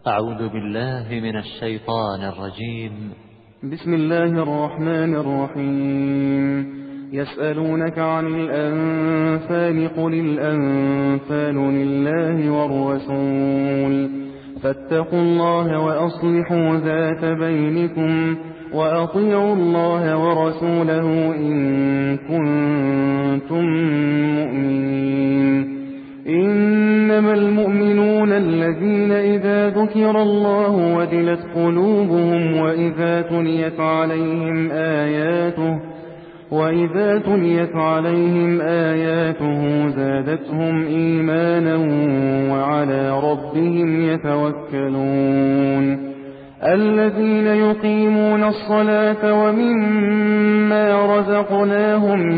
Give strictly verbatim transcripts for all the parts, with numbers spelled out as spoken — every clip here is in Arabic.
أعوذ بالله من الشيطان الرجيم. بسم الله الرحمن الرحيم. يسألونك عن الأنفال قل الأنفال لله والرسول فاتقوا الله وأصلحوا ذات بينكم وأطيعوا الله ورسوله إن كنتم مؤمنين. إنما المؤمنون الذين إذا ذكر الله وجلت قلوبهم وإذا تليت عليهم آياته وإذا تليت عليهم آياته زادتهم إيمانا وعلى ربهم يتوكلون. الذين يقيمون الصلاة ومما رزقناهم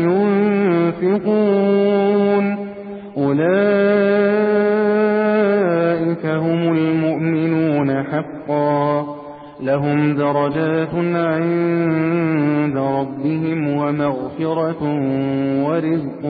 ينفقون أولئك هم المؤمنون حقا لهم درجات عند ربهم ومغفرة ورزق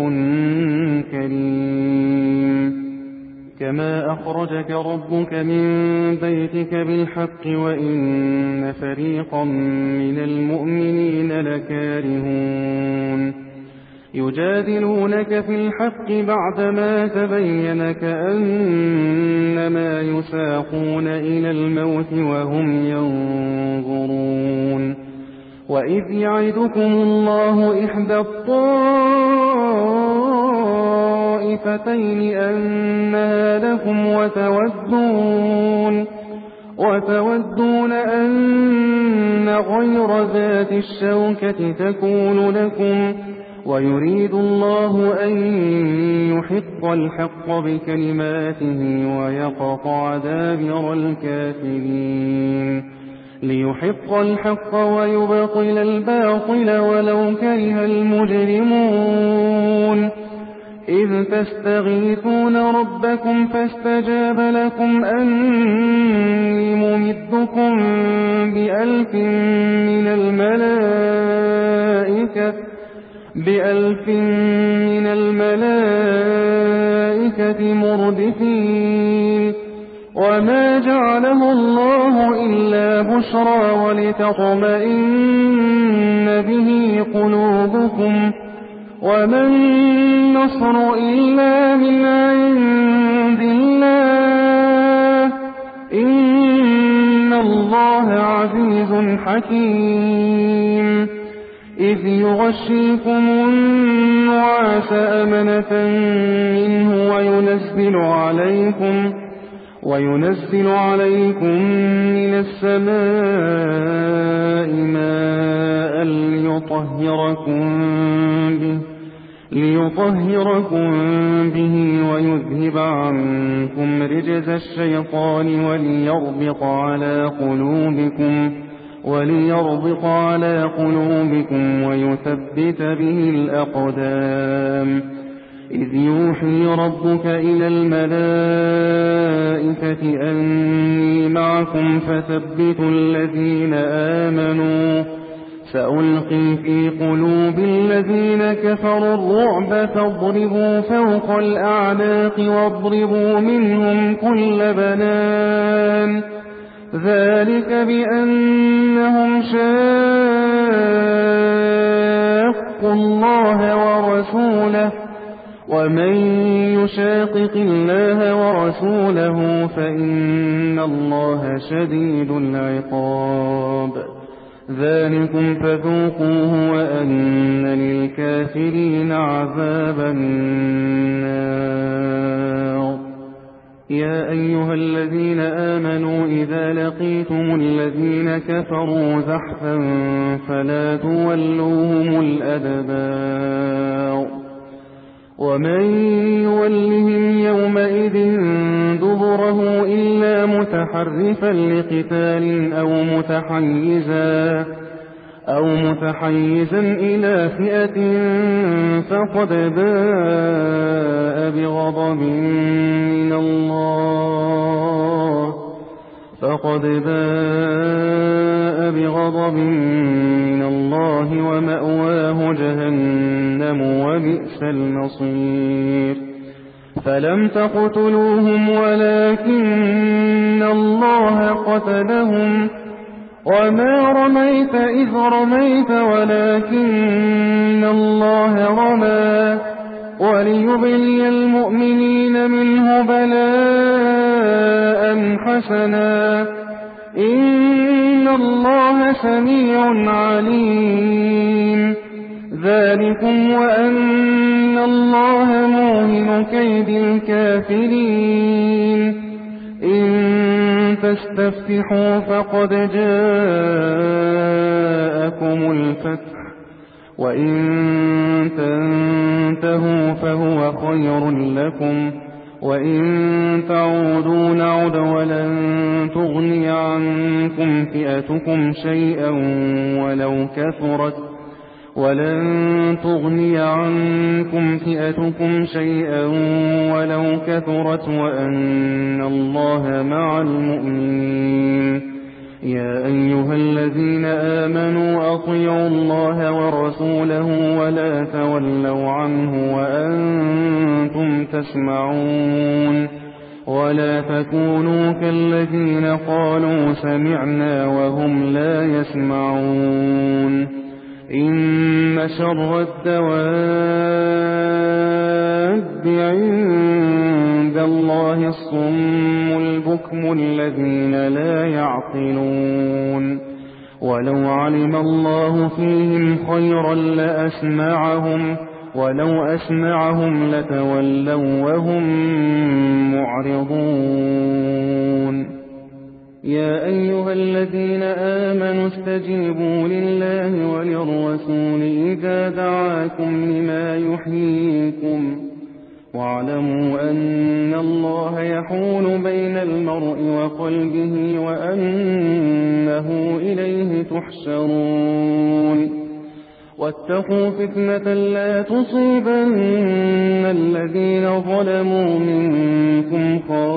كريم. كما أخرجك ربك من بيتك بالحق وإن فريقا من المؤمنين لكارهون. يجادلونك في الحق بعدما تبين كأنما يساقون إلى الموت وهم ينظرون. وإذ يعدكم الله إحدى الطائفتين أنها لكم وتودون, وتودون أن غير ذات الشوكة تكون لكم ويريد الله أن يحق الحق بكلماته ويقطع دابر الكافرين ليحق الحق ويبطل الباطل ولو كره المجرمون. إذ تستغيثون ربكم فاستجاب لكم أني ممدكم بألف من الملائكة بألف من الملائكة مردفين. وما جعله الله إلا بشرى ولتطمئن به قلوبكم وما النصر إلا من عند الله إن الله عزيز حكيم. إذ يغشيكم النعاس أمنة منه وينزل عليكم وينزل عليكم من السماء ماء ليطهركم به ليطهركم به ويذهب عنكم رجز الشيطان وليربط على قلوبكم وليربط على قلوبكم ويثبت به الأقدام. إذ يوحي ربك إلى الملائكة أني معكم فثبتوا الذين آمنوا سألقي في قلوب الذين كفروا الرعب فاضربوا فوق الأعناق واضربوا منهم كل بنان. ذلك بأنهم شاقوا الله ورسوله ومن يشاقق الله ورسوله فإن الله شديد العقاب. ذلكم فذوقوه وأن للكافرين عذاب النار. يا أيها الذين آمنوا إذا لقيتم الذين كفروا زحفا فلا تولوهم الأدبار. ومن يولهم يومئذ دبره إلا متحرفا لقتال أو متحيزا أو متحيزا إلى فئة فقد باء بغضب من الله فقد باء بغضب من الله ومأواه جهنم وبئس المصير. فلم تقتلوهم ولكن الله الله قتلهم وما رميت إذ رميت ولكن الله رمى وليبلي المؤمنين منه بلاء حسنا إن الله سميع عليم ذلكم وأن الله موهن كيد الكافرين إن تستفتحوا فقد جاءكم الفتح وإن تنتهوا فهو خير لكم وإن تعودوا نعد ولن تغني عنكم فئتكم شيئا ولو كثرت ولن تغني عنكم فئتكم شيئا ولو كثرت وأن الله مع المؤمنين يا أيها الذين آمنوا أطيعوا الله ورسوله ولا تولوا عنه وأنتم تسمعون ولا تكونوا كالذين قالوا سمعنا وهم لا يسمعون إن شر الدواب عند الله الصم البكم الذين لا يعقلون ولو علم الله فيهم خيرا لأسمعهم ولو أسمعهم لتولوا وهم معرضون يا أيها الذين آمنوا استجيبوا لله وللرسول إذا دعاكم لما يحييكم واعلموا أن الله يحول بين المرء وقلبه وأنه إليه تحشرون واتقوا فتنة لا تصيبن الذين ظلموا منكم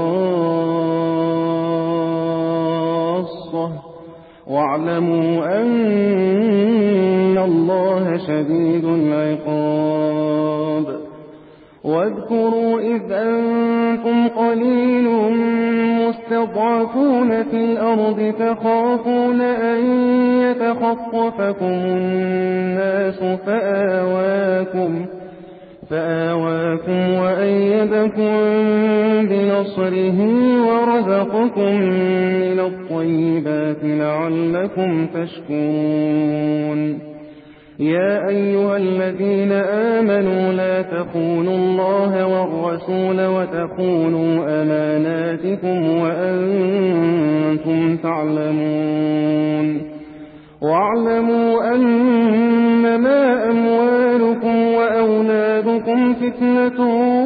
خاصة واعلموا أن الله شديد العقاب واذكروا إذ أنتم قليل مستضعفون في الأرض تخافون أن يتخطفكم الناس فآواكم فآواكم وأيدكم بنصره ورزقكم من الطيبات لعلكم تشكرون يا أيها الذين آمنوا لا تخونوا الله والرسول وتخونوا أماناتكم وأنتم تعلمون واعلموا أنما أموالكم وأولادكم فتنة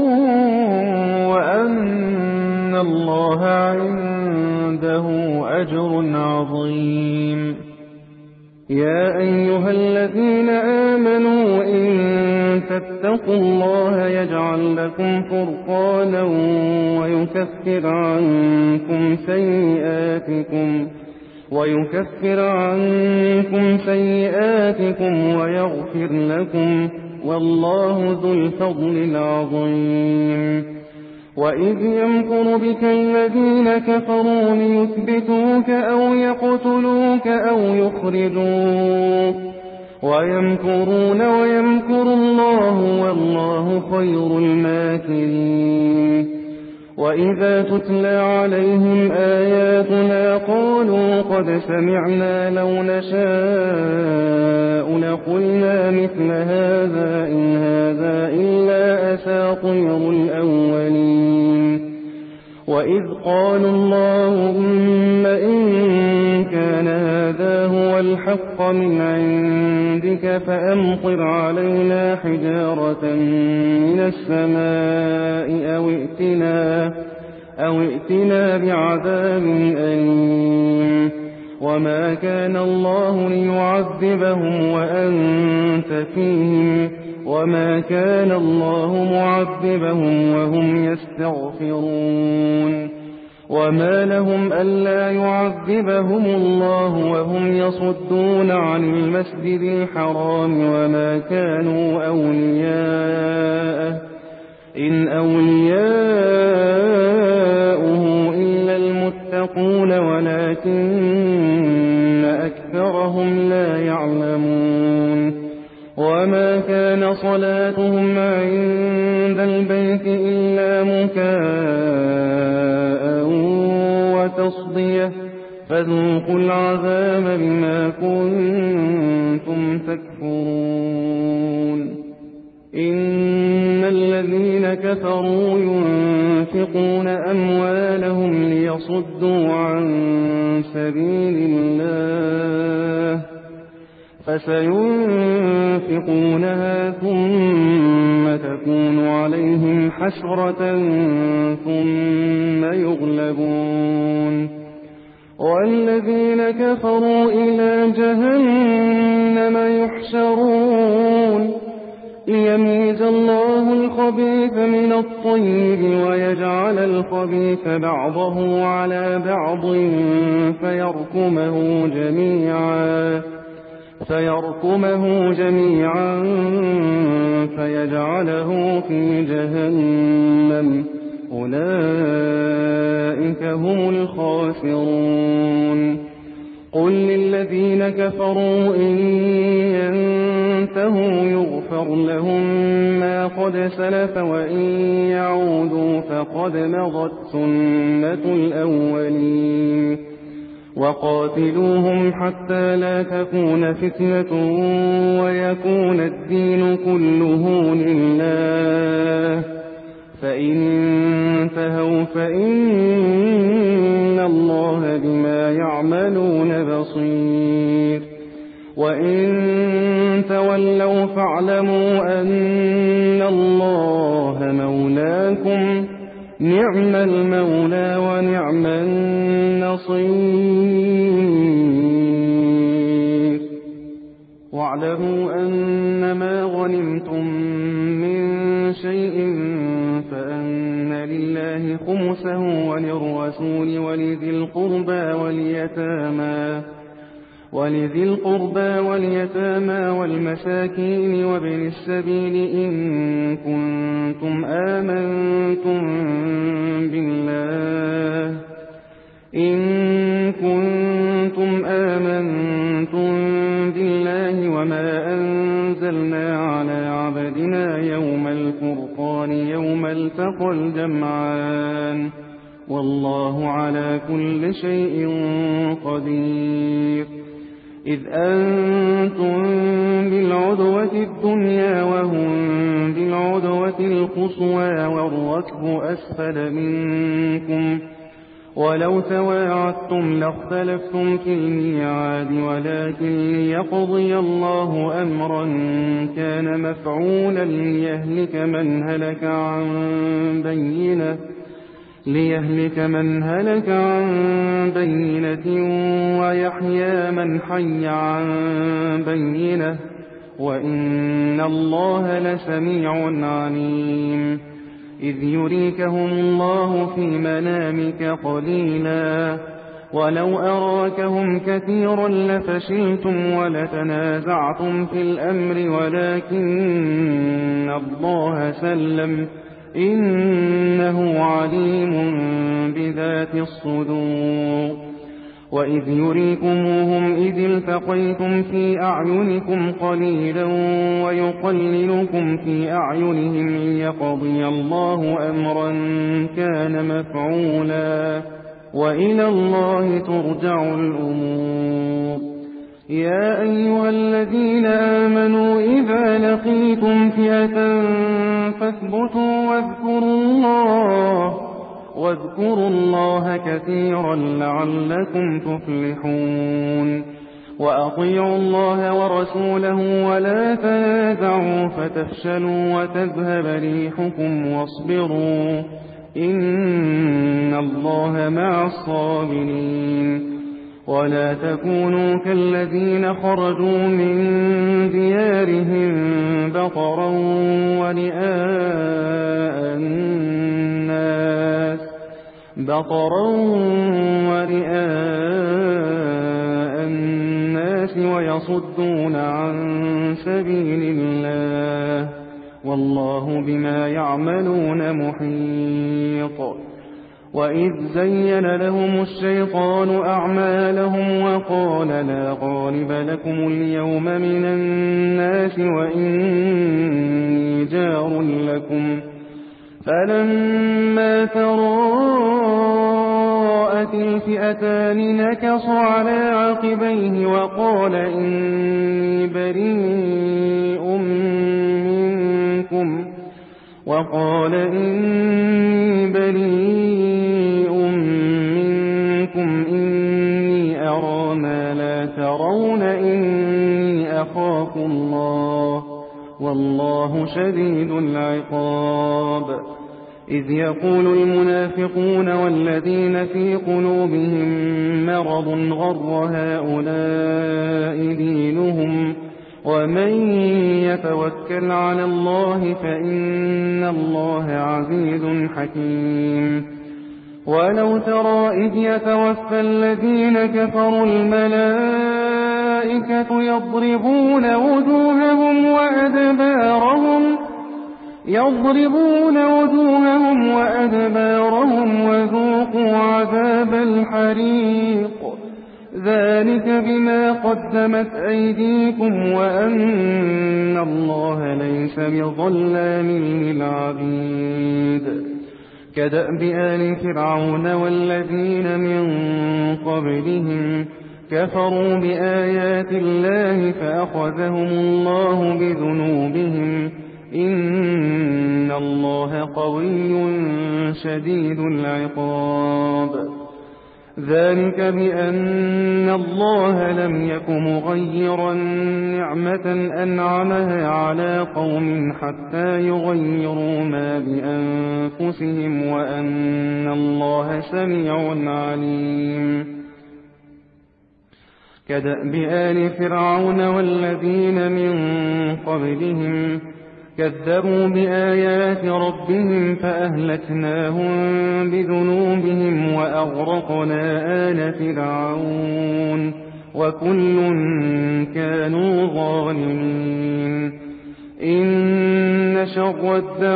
وأن الله عنده أجر عظيم يا أيها الذين آمنوا إن تتقوا الله يجعل لكم فرقانا ويكفر عنكم سيئاتكم ويكفر عنكم سيئاتكم ويغفر لكم والله ذو الفضل العظيم وإذ يمكر بك الذين كفروا ليثبتوك أو يقتلوك أو يخرجوك ويمكرون ويمكر الله والله خير الماكرين وإذا تتلى عليهم آياتنا قالوا قد سمعنا لو نشاء لقلنا مثل هذا إن هذا إلا أساطير الأولين وإذ قالوا اللهم إن كان هذا هو الحق من عندك فأمطر علينا حجارة من السماء أو ائتنا, أو ائتنا بعذاب أليم وما كان الله ليعذبهم وأنت فيهم وما كان الله معذبهم وهم يستغفرون وما لهم ألا يعذبهم الله وهم يصدون عن المسجد الحرام وما كانوا أولياءه إن أولياؤه إلا المتقين يتقون ولكن أكثرهم لا يعلمون وما كان صلاتهم عند البيت إلا مكاء وتصدية فذوقوا العذاب بما كنتم تكفرون إن الذين كفروا ينفقون أموالهم ليصدوا عن سبيل الله فسينفقونها ثم تكون عليهم حسرة ثم يغلبون والذين كفروا إلى جهنم يحشرون ليميز الله الخبيث من الطيب ويجعل الخبيث بعضه على بعض فيركمه جميعا فيركمه جميعا فيجعله في جهنم أولئك هم الخاسرون قل للذين كفروا إن ينتهوا يغفر لهم ما قد سلف وإن يعودوا فقد مضت سنة الأولين وقاتلوهم حتى لا تكون فتنة ويكون الدين كله لله فإن انتهوا فإن الله بما يعملون بصير وإن تولوا فاعلموا أن الله مولاكم نعم المولى ونعم النصير واعلموا أن ما غنمتم من شيء فأن لله خمسه وللرسول ولذي القربى واليتامى ولذي القربى واليتامى والمساكين وابن السبيل إن كنتم آمنتم بالله إن كنتم آمنتم بالله وما أنزلنا على عبدنا يوم الفرقان يوم التقى الجمعان والله على كل شيء قدير إذ أنتم بالعدوة الدنيا وهم بالعدوة القصوى والركب أسفل منكم ولو تواعدتم لاختلفتم في الميعاد ولكن ليقضي الله أمرا كان مفعولا ليهلك من هلك عن بينة ليهلك من هلك عن بينة ويحيى من حي عن بينة وإن الله لسميع عليم إذ يريكهم الله في منامك قليلا ولو أراكهم كثيرا لفشلتم ولتنازعتم في الأمر ولكن الله سلم إنه عليم بذات الصدور وإذ يريكموهم إذ التقيتم في أعينكم قليلا ويقللكم في أعينهم ليقضي الله أمرا كان مفعولا وإلى الله ترجع الأمور يا أيها الذين آمنوا إذا لقيتم فئة فاثبتوا واذكروا الله واذكروا الله كثيرا لعلكم تفلحون وأطيعوا الله ورسوله ولا تنازعوا فتفشلوا وتذهب ريحكم واصبروا إن الله مع الصابرين ولا تكونوا كالذين خرجوا من ديارهم بطرا ورئاء الناس بطرا ورئاء الناس ويصدون عن سبيل الله والله بما يعملون محيط وإذ زين لهم الشيطان أعمالهم وقال لا غالب لكم اليوم من الناس وإني جار لكم فلما تراءت الفئتان نكص على عقبيه وقال إني بريء منكم وقال إني بريء منكم إني أرى ما لا ترون إني أخاف الله والله شديد العقاب إذ يقول المنافقون والذين في قلوبهم مرض غر هؤلاء دينهم ومن يتوكل على الله فإن الله عزيز حكيم ولو ترى إذ يتوفى الذين كفروا الملائكة يضربون وجوههم وأدبارهم يضربون وجوههم وأدبارهم وذوقوا عذاب الحريق ذلك بما قدمت أيديكم وأن الله ليس بظلام للعبيد كدأب آل فرعون والذين من قبلهم كفروا بآيات الله فأخذهم الله بذنوبهم إن الله قوي شديد العقاب ذلك بأن الله لم يك مغيرا نعمة أنعمها على قوم حتى يغيروا ما بأنفسهم وأن الله سميع عليم كدأب آل فرعون والذين من قبلهم كذبوا بآيات ربهم فأهلكناهم بذنوبهم وأغرقنا آل فرعون وكل كانوا ظالمين إن شر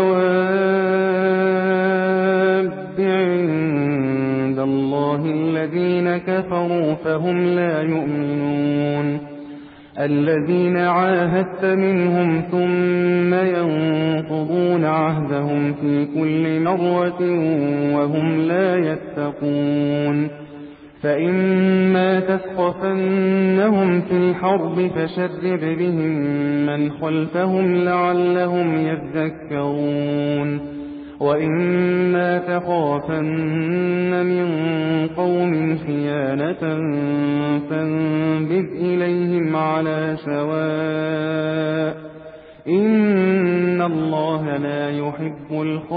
الدواب عند الله الذين كفروا فهم لا يؤمنون الذين عاهدت منهم ثم ينقضون عهدهم في كل مرة وهم لا يتقون فإما تثقفنهم في الحرب فشرد بهم من خلفهم لعلهم يذكرون وإما تخافن من قوم خيانة فانبذ إليهم على سواء إن الله لا يحب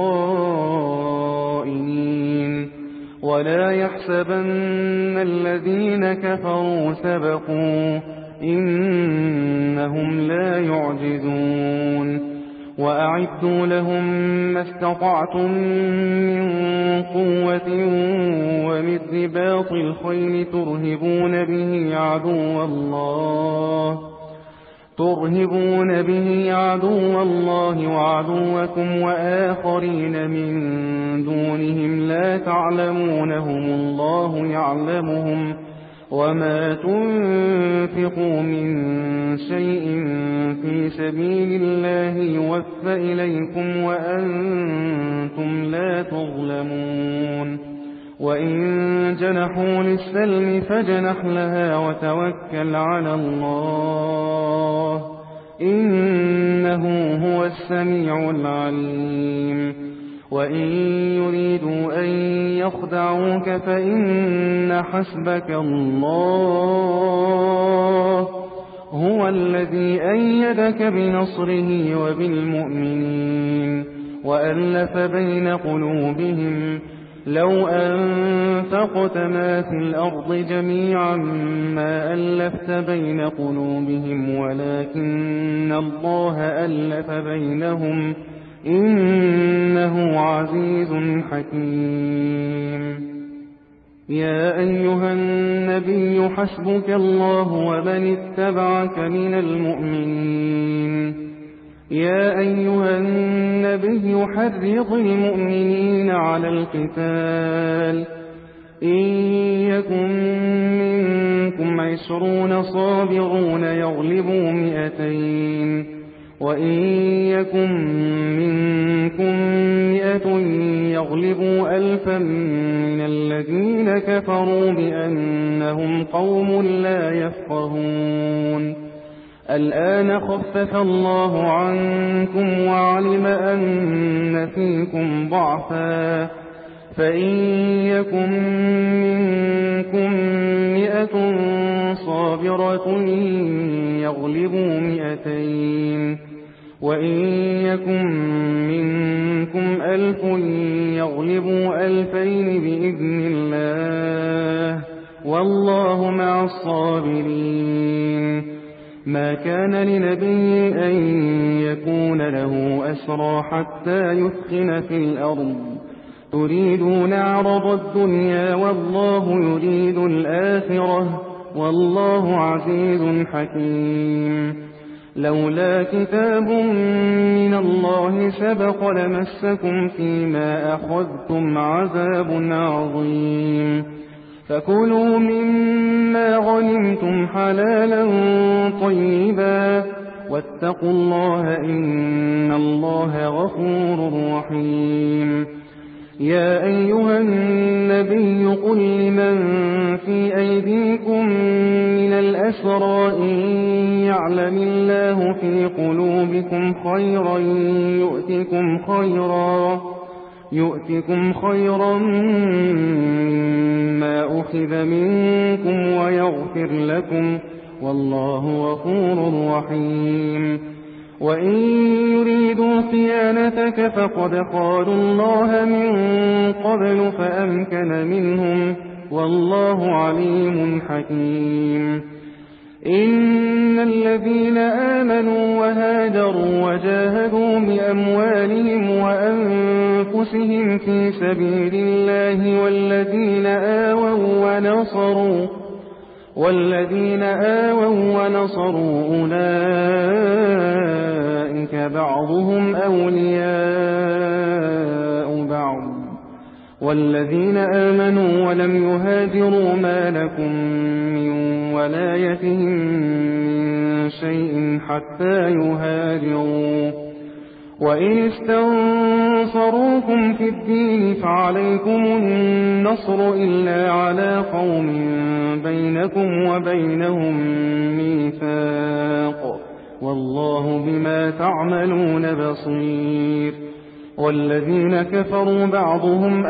الخائنين ولا يحسبن الذين كفروا سبقوا إنهم لا يعجزون وأعدوا لهم ما استطعتم من قوة ومن رباط الخيل ترهبون به عدو الله ترهبون به عدو الله وعدوكم وآخرين من دونهم لا تعلمونهم الله يعلمهم وما تنفقوا من شيء في سبيل الله يوفى إليكم وأنتم لا تظلمون وإن جنحوا للسلم فاجنح لها وتوكل على الله إنه هو السميع العليم وإن يريدوا أن يخدعوك فإن حسبك الله هو الذي أيدك بنصره وبالمؤمنين وألف بين قلوبهم لو أنفقت ما في الأرض جميعا ما ألفت بين قلوبهم ولكن الله ألف بينهم إنه عزيز حكيم يا أيها النبي حسبك الله ومن اتبعك من المؤمنين يا أيها النبي حرض المؤمنين على القتال إن يكن منكم عشرون صابرون يغلبوا مئتين وإن يكن منكم مئة يغلبوا ألفا من الذين كفروا بأنهم قوم لا يفقهون الآن خفف الله عنكم وعلم أن فيكم ضعفا فإن يكن منكم مئة صابرة يغلبوا مئتين وإن يكن منكم ألف يغلبوا ألفين بإذن الله والله مع الصابرين ما كان لنبي أن يكون له أسرى حتى يثخن في الأرض تريدون عرض الدنيا والله يريد الآخرة والله عزيز حكيم لولا كتاب من الله سبق لمسكم فيما أخذتم عذاب عظيم فكلوا مما غنمتم حلالا طيبا واتقوا الله إن الله غفور رحيم يا أيها النبي قل لمن في أيديكم من الأسرى إن يعلم الله في قلوبكم خيرا يؤتكم خيرا يؤتكم خيرا مما أخذ منكم ويغفر لكم والله غفور رحيم وإن يريدوا خيانتك فقد خانوا الله من قبل فأمكن منهم والله عليم حكيم إن الذين آمنوا وهاجروا وجاهدوا بأموالهم وأنفسهم في سبيل الله والذين آووا ونصروا والذين آووا ونصروا أولئك بعضهم أولياء بعض والذين آمنوا ولم يهاجروا ما لكم من ولايتهم من شيء حتى يهاجروا وإن استنصروكم في الدين فعليكم النصر إلا على قوم بينكم وبينهم ميثاق والله بما تعملون بصير والذين كفروا بعضهم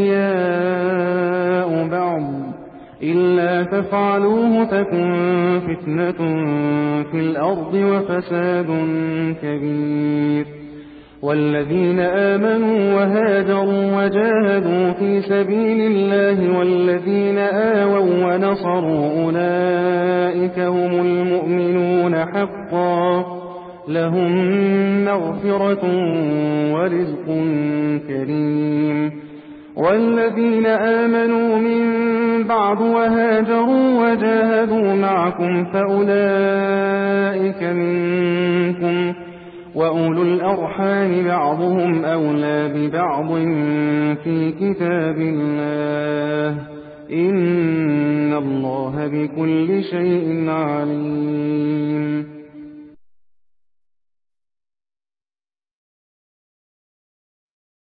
أولياء بعض إلا تفعلوه تكن فتنة في الأرض وفساد كبير والذين آمنوا وهاجروا وجاهدوا في سبيل الله والذين آووا ونصروا أولئك هم المؤمنون حقا لهم مغفرة ورزق كريم والذين آمنوا من بعد وهاجروا وجاهدوا معكم فأولئك منكم وأولو الأرحام بعضهم أولى ببعض في كتاب الله إن الله بكل شيء عليم